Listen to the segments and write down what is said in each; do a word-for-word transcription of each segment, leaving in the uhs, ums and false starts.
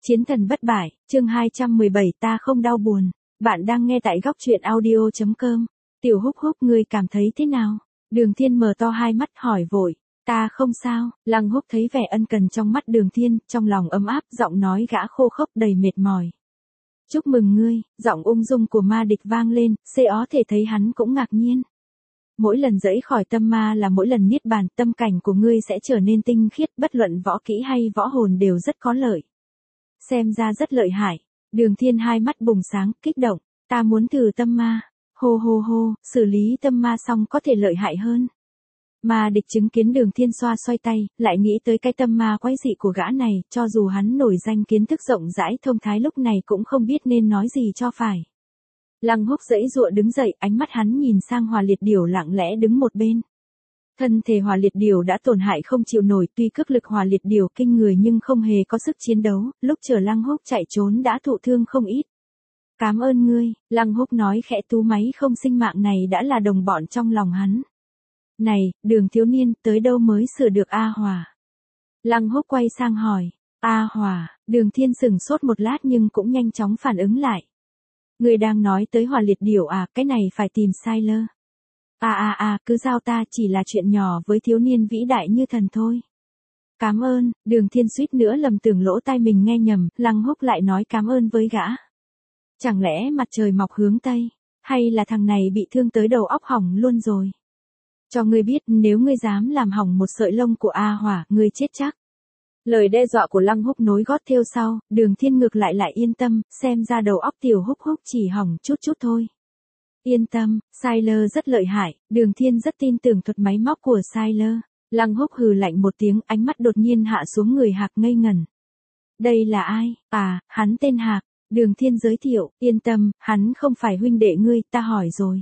Chiến thần bất bại, chương hai trăm mười bảy ta không đau buồn. Bạn đang nghe tại góc truyện audio chấm com. Tiểu Húc Húc, ngươi cảm thấy thế nào? Đường Thiên mở to hai mắt hỏi vội. Ta không sao. Lăng Húc thấy vẻ ân cần trong mắt Đường Thiên, trong lòng ấm áp, giọng nói gã khô khốc đầy mệt mỏi. Chúc mừng ngươi. Giọng ung dung của Ma Địch vang lên, xê ó thể thấy hắn cũng ngạc nhiên. Mỗi lần giãy khỏi tâm ma là mỗi lần niết bàn, tâm cảnh của ngươi sẽ trở nên tinh khiết, bất luận võ kỹ hay võ hồn đều rất có lợi. Xem ra rất lợi hại. Đường Thiên hai mắt bùng sáng, kích động. Ta muốn thử tâm ma. Hô hô hô, xử lý tâm ma xong có thể lợi hại hơn. Ma Địch chứng kiến Đường Thiên xoa xoay tay, lại nghĩ tới cái tâm ma quái dị của gã này, cho dù hắn nổi danh kiến thức rộng rãi thông thái lúc này cũng không biết nên nói gì cho phải. Lăng Húc giãy giụa đứng dậy, ánh mắt hắn nhìn sang Hỏa Liệt Điểu lặng lẽ đứng một bên. Thân thể Hỏa Liệt Điểu đã tổn hại không chịu nổi, tuy cước lực Hỏa Liệt Điểu kinh người nhưng không hề có sức chiến đấu, lúc chờ Lăng Húc chạy trốn đã thụ thương không ít. Cảm ơn ngươi, Lăng Húc nói khẽ, tú máy không sinh mạng này đã là đồng bọn trong lòng hắn. Này, Đường thiếu niên, tới đâu mới sửa được A Hòa? Lăng Húc quay sang hỏi. A Hòa, Đường Thiên sững sốt một lát nhưng cũng nhanh chóng phản ứng lại. Ngươi đang nói tới Hỏa Liệt Điểu à, cái này phải tìm Sylar. À à à, cứ giao ta, chỉ là chuyện nhỏ với thiếu niên vĩ đại như thần thôi. Cảm ơn. Đường Thiên suýt nữa lầm tưởng lỗ tai mình nghe nhầm, Lăng Húc lại nói cảm ơn với gã. Chẳng lẽ mặt trời mọc hướng Tây, hay là thằng này bị thương tới đầu óc hỏng luôn rồi? Cho ngươi biết, nếu ngươi dám làm hỏng một sợi lông của A Hỏa, ngươi chết chắc. Lời đe dọa của Lăng Húc nối gót theo sau, Đường Thiên ngược lại lại yên tâm, xem ra đầu óc Tiểu Húc Húc chỉ hỏng chút chút thôi. Yên tâm, Sylar rất lợi hại, Đường Thiên rất tin tưởng thuật máy móc của Sylar. Lăng Húc hừ lạnh một tiếng, ánh mắt đột nhiên hạ xuống người Hạc ngây ngẩn. Đây là ai? À, hắn tên Hạc. Đường Thiên giới thiệu, yên tâm, hắn không phải huynh đệ ngươi, ta hỏi rồi.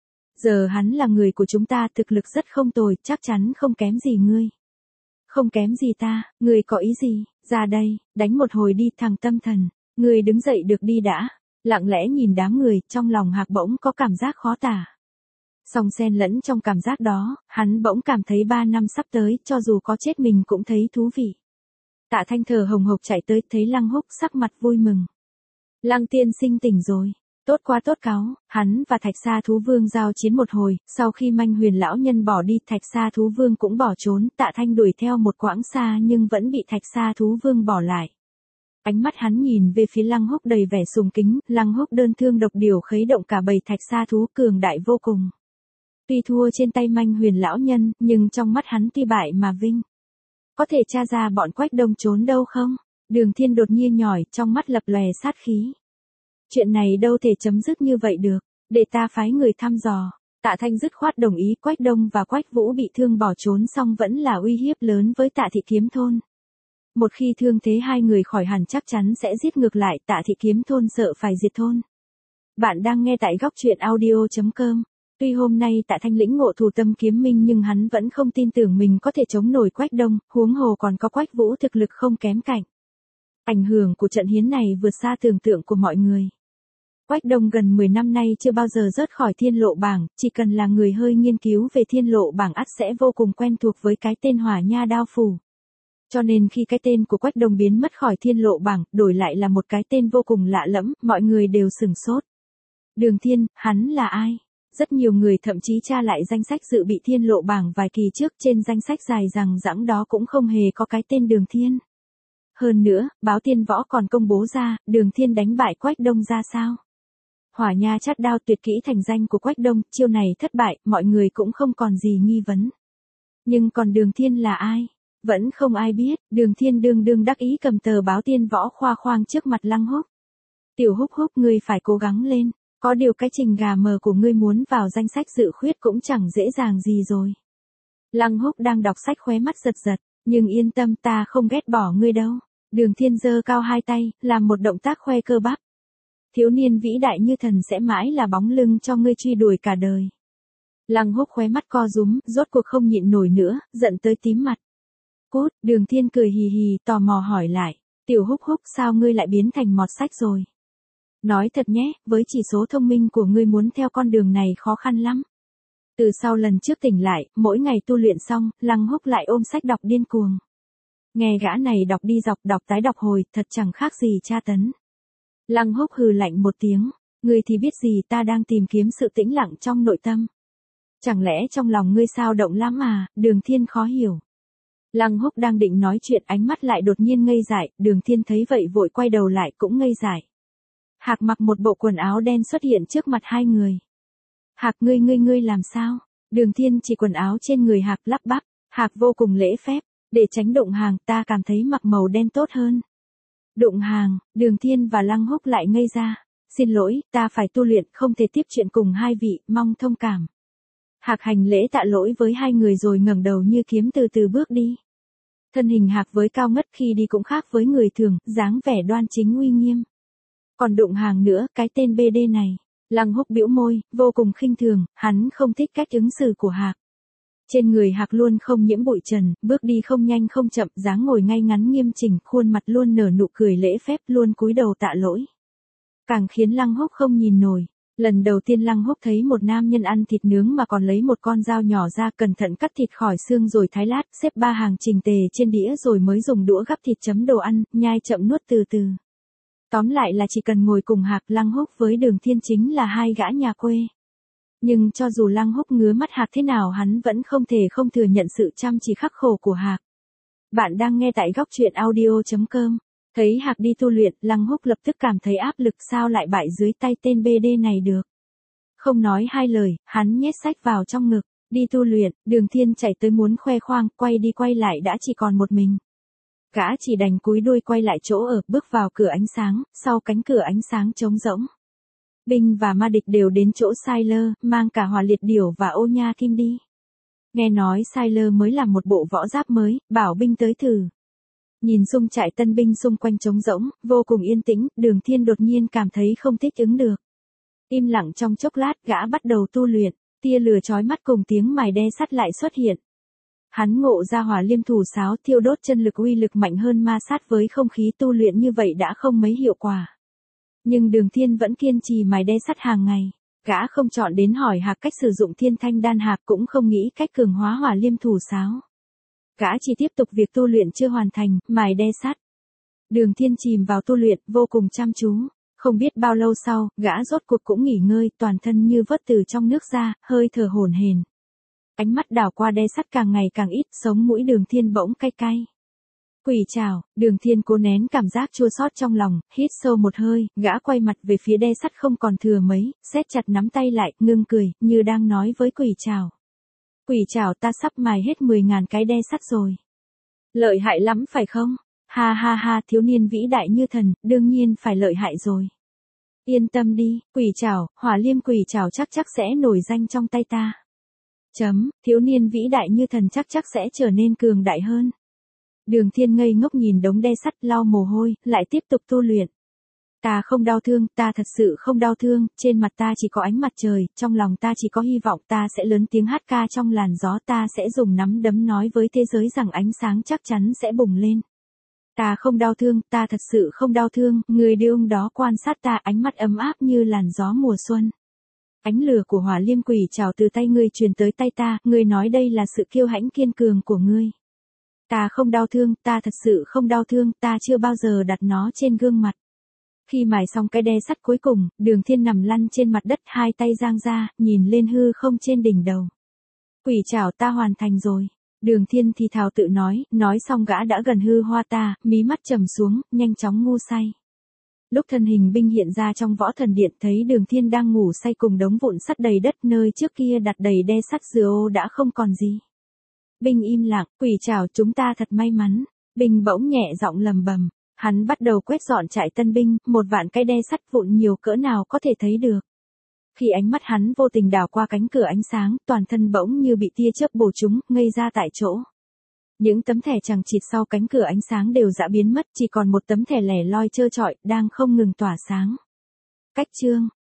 Giờ hắn là người của chúng ta, thực lực rất không tồi, chắc chắn không kém gì ngươi. Không kém gì ta, ngươi có ý gì? Ra đây, đánh một hồi đi thằng tâm thần. Ngươi đứng dậy được đi đã. Lặng lẽ nhìn đám người, trong lòng Hạc bỗng có cảm giác khó tả. Song xen lẫn trong cảm giác đó, hắn bỗng cảm thấy ba năm sắp tới, cho dù có chết mình cũng thấy thú vị. Tạ Thanh thở hồng hộc chạy tới, thấy Lăng Húc sắc mặt vui mừng. Lăng tiên sinh tỉnh rồi. Tốt quá tốt cáo, hắn và Thạch Sa Thú Vương giao chiến một hồi, sau khi Manh Huyền lão nhân bỏ đi, Thạch Sa Thú Vương cũng bỏ trốn, Tạ Thanh đuổi theo một quãng xa nhưng vẫn bị Thạch Sa Thú Vương bỏ lại. Ánh mắt hắn nhìn về phía Lăng Húc đầy vẻ sùng kính, Lăng Húc đơn thương độc điểu khuấy động cả bầy Thạch Sa Thú cường đại vô cùng. Tuy thua trên tay Manh Huyền lão nhân, nhưng trong mắt hắn tuy bại mà vinh. Có thể tra ra bọn Quách Đông trốn đâu không? Đường Thiên đột nhiên nhỏi, trong mắt lập lòe sát khí. Chuyện này đâu thể chấm dứt như vậy được, để ta phái người thăm dò. Tạ Thanh dứt khoát đồng ý, Quách Đông và Quách Vũ bị thương bỏ trốn xong vẫn là uy hiếp lớn với Tạ Thị Kiếm Thôn. Một khi thương thế hai người khỏi hẳn chắc chắn sẽ giết ngược lại, Tạ Thị Kiếm Thôn sợ phải diệt thôn. Bạn đang nghe tại góc truyện audio chấm com. Tuy hôm nay Tạ Thanh lĩnh ngộ thủ tâm kiếm minh nhưng hắn vẫn không tin tưởng mình có thể chống nổi Quách Đông, huống hồ còn có Quách Vũ thực lực không kém cạnh. Ảnh hưởng của trận hiến này vượt xa tưởng tượng của mọi người. Quách Đông gần mười năm nay chưa bao giờ rớt khỏi thiên lộ bảng, chỉ cần là người hơi nghiên cứu về thiên lộ bảng ắt sẽ vô cùng quen thuộc với cái tên Hỏa Nha Đao Phủ. Cho nên khi cái tên của Quách Đông biến mất khỏi thiên lộ bảng, đổi lại là một cái tên vô cùng lạ lẫm, mọi người đều sửng sốt. Đường Thiên, hắn là ai? Rất nhiều người thậm chí tra lại danh sách dự bị thiên lộ bảng vài kỳ trước, trên danh sách dài rằng rẵng đó cũng không hề có cái tên Đường Thiên. Hơn nữa, báo Tiên Võ còn công bố ra, Đường Thiên đánh bại Quách Đông ra sao? Hỏa Nha Chát Đao tuyệt kỹ thành danh của Quách Đông, chiêu này thất bại, mọi người cũng không còn gì nghi vấn. Nhưng còn Đường Thiên là ai? Vẫn không ai biết, Đường Thiên đương đương đắc ý cầm tờ báo Tiên Võ khoa khoang trước mặt Lăng Húc. Tiểu Húc Húc, ngươi phải cố gắng lên, có điều cái trình gà mờ của ngươi muốn vào danh sách dự khuyết cũng chẳng dễ dàng gì rồi. Lăng Húc đang đọc sách khóe mắt giật giật, nhưng yên tâm, ta không ghét bỏ ngươi đâu. Đường Thiên giơ cao hai tay, làm một động tác khoe cơ bắp. Thiếu niên vĩ đại như thần sẽ mãi là bóng lưng cho ngươi truy đuổi cả đời. Lăng Húc khóe mắt co rúm, rốt cuộc không nhịn nổi nữa, giận tới tím mặt. Cút, Đường Thiên cười hì hì, tò mò hỏi lại. Tiểu Húc Húc, sao ngươi lại biến thành mọt sách rồi? Nói thật nhé, với chỉ số thông minh của ngươi muốn theo con đường này khó khăn lắm. Từ sau lần trước tỉnh lại, mỗi ngày tu luyện xong, Lăng Húc lại ôm sách đọc điên cuồng. Nghe gã này đọc đi dọc đọc tái đọc hồi, thật chẳng khác gì tra tấn. Lăng Húc hừ lạnh một tiếng, ngươi thì biết gì, ta đang tìm kiếm sự tĩnh lặng trong nội tâm. Chẳng lẽ trong lòng ngươi sao động lắm à? Đường Thiên khó hiểu. Lăng Húc đang định nói chuyện, ánh mắt lại đột nhiên ngây dại, Đường Thiên thấy vậy vội quay đầu lại cũng ngây dại. Hạc mặc một bộ quần áo đen xuất hiện trước mặt hai người. Hạc, ngươi ngươi ngươi làm sao? Đường Thiên chỉ quần áo trên người Hạc lắp bắp, Hạc vô cùng lễ phép, để tránh đụng hàng, ta cảm thấy mặc màu đen tốt hơn. Đụng hàng, Đường Thiên và Lăng Húc lại ngây ra. Xin lỗi, ta phải tu luyện, không thể tiếp chuyện cùng hai vị, mong thông cảm. Hạc hành lễ tạ lỗi với hai người rồi ngẩng đầu như kiếm từ từ bước đi. Thân hình Hạc với cao ngất khi đi cũng khác với người thường, dáng vẻ đoan chính uy nghiêm. Còn đụng hàng nữa, cái tên bê đê này. Lăng Húc bĩu môi, vô cùng khinh thường, hắn không thích cách ứng xử của Hạc. Trên người Hạc luôn không nhiễm bụi trần, bước đi không nhanh không chậm, dáng ngồi ngay ngắn nghiêm chỉnh, khuôn mặt luôn nở nụ cười lễ phép, luôn cúi đầu tạ lỗi. Càng khiến Lăng Húc không nhìn nổi. Lần đầu tiên Lăng Húc thấy một nam nhân ăn thịt nướng mà còn lấy một con dao nhỏ ra cẩn thận cắt thịt khỏi xương rồi thái lát, xếp ba hàng chỉnh tề trên đĩa rồi mới dùng đũa gắp thịt chấm đồ ăn, nhai chậm nuốt từ từ. Tóm lại là chỉ cần ngồi cùng Hạc, Lăng Húc với Đường Thiên chính là hai gã nhà quê. Nhưng cho dù Lăng Húc ngứa mắt Hạc thế nào hắn vẫn không thể không thừa nhận sự chăm chỉ khắc khổ của Hạc. Bạn đang nghe tại góc truyện audio chấm com. Thấy Hạc đi tu luyện, Lăng Húc lập tức cảm thấy áp lực, sao lại bại dưới tay tên bê đê này được. Không nói hai lời, hắn nhét sách vào trong ngực, đi tu luyện. Đường Thiên chạy tới muốn khoe khoang, quay đi quay lại đã chỉ còn một mình. Gã chỉ đành cúi đuôi quay lại chỗ ở, bước vào cửa ánh sáng, sau cánh cửa ánh sáng trống rỗng. Binh và ma địch đều đến chỗ Siler, mang cả Hỏa Liệt Điểu và Ô Nha Kim đi. Nghe nói Siler mới làm một bộ võ giáp mới, bảo binh tới thử. Nhìn xung trại tân binh xung quanh trống rỗng, vô cùng yên tĩnh, Đường Thiên đột nhiên cảm thấy không thích ứng được. Im lặng trong chốc lát, gã bắt đầu tu luyện, tia lửa chói mắt cùng tiếng mài đe sắt lại xuất hiện. Hắn ngộ ra Hỏa Liêm thủ sáo, thiêu đốt chân lực, uy lực mạnh hơn ma sát, với không khí tu luyện như vậy đã không mấy hiệu quả. Nhưng Đường Thiên vẫn kiên trì mài đe sắt hàng ngày. Gã không chọn đến hỏi Hạc cách sử dụng Thiên Thanh đan, Hạc cũng không nghĩ cách cường hóa Hỏa Liêm thủ sáo. Gã chỉ tiếp tục việc tu luyện chưa hoàn thành, mài đe sắt. Đường Thiên chìm vào tu luyện, vô cùng chăm chú. Không biết bao lâu sau, gã rốt cuộc cũng nghỉ ngơi, toàn thân như vớt từ trong nước ra, hơi thở hổn hển. Ánh mắt đảo qua đe sắt càng ngày càng ít, sống mũi Đường Thiên bỗng cay cay. Quỷ trảo, Đường Thiên cố nén cảm giác chua xót trong lòng, hít sâu một hơi, gã quay mặt về phía đe sắt không còn thừa mấy, siết chặt nắm tay lại, ngưng cười, như đang nói với quỷ trảo. Quỷ trảo, ta sắp mài hết mười ngàn cái đe sắt rồi. Lợi hại lắm phải không? Ha ha ha, thiếu niên vĩ đại như thần, đương nhiên phải lợi hại rồi. Yên tâm đi, quỷ trảo, Hỏa Liêm quỷ trảo chắc chắc sẽ nổi danh trong tay ta. Chấm, thiếu niên vĩ đại như thần chắc chắc sẽ trở nên cường đại hơn. Đường Thiên ngây ngốc nhìn đống đe sắt, lau mồ hôi, lại tiếp tục tu luyện. Ta không đau thương, ta thật sự không đau thương, trên mặt ta chỉ có ánh mặt trời, trong lòng ta chỉ có hy vọng, ta sẽ lớn tiếng hát ca trong làn gió, ta sẽ dùng nắm đấm nói với thế giới rằng ánh sáng chắc chắn sẽ bùng lên. Ta không đau thương, ta thật sự không đau thương, người đàn ông đó quan sát ta, ánh mắt ấm áp như làn gió mùa xuân. Ánh lửa của Hỏa Liêm quỷ trảo từ tay ngươi truyền tới tay ta, ngươi nói đây là sự kiêu hãnh kiên cường của ngươi. Ta không đau thương, ta thật sự không đau thương, ta chưa bao giờ đặt nó trên gương mặt. Khi mài xong cái đe sắt cuối cùng, Đường Thiên nằm lăn trên mặt đất, hai tay giang ra, nhìn lên hư không trên đỉnh đầu. Quỷ trảo, ta hoàn thành rồi. Đường Thiên thì thào tự nói, nói xong gã đã gần hư hoa ta, mí mắt trầm xuống, nhanh chóng ngu say. Lúc thân hình binh hiện ra trong võ thần điện, thấy Đường Thiên đang ngủ say cùng đống vụn sắt đầy đất, nơi trước kia đặt đầy đe sắt dừa ô đã không còn gì. Binh im lặng, quỷ trảo, chúng ta thật may mắn. Binh bỗng nhẹ giọng lầm bầm. Hắn bắt đầu quét dọn trại tân binh, một vạn cái đe sắt vụn nhiều cỡ nào có thể thấy được. Khi ánh mắt hắn vô tình đảo qua cánh cửa ánh sáng, toàn thân bỗng như bị tia chớp bổ trúng, ngây ra tại chỗ. Những tấm thẻ chằng chịt sau cánh cửa ánh sáng đều đã biến mất, chỉ còn một tấm thẻ lẻ loi trơ trọi, đang không ngừng tỏa sáng. Cách chương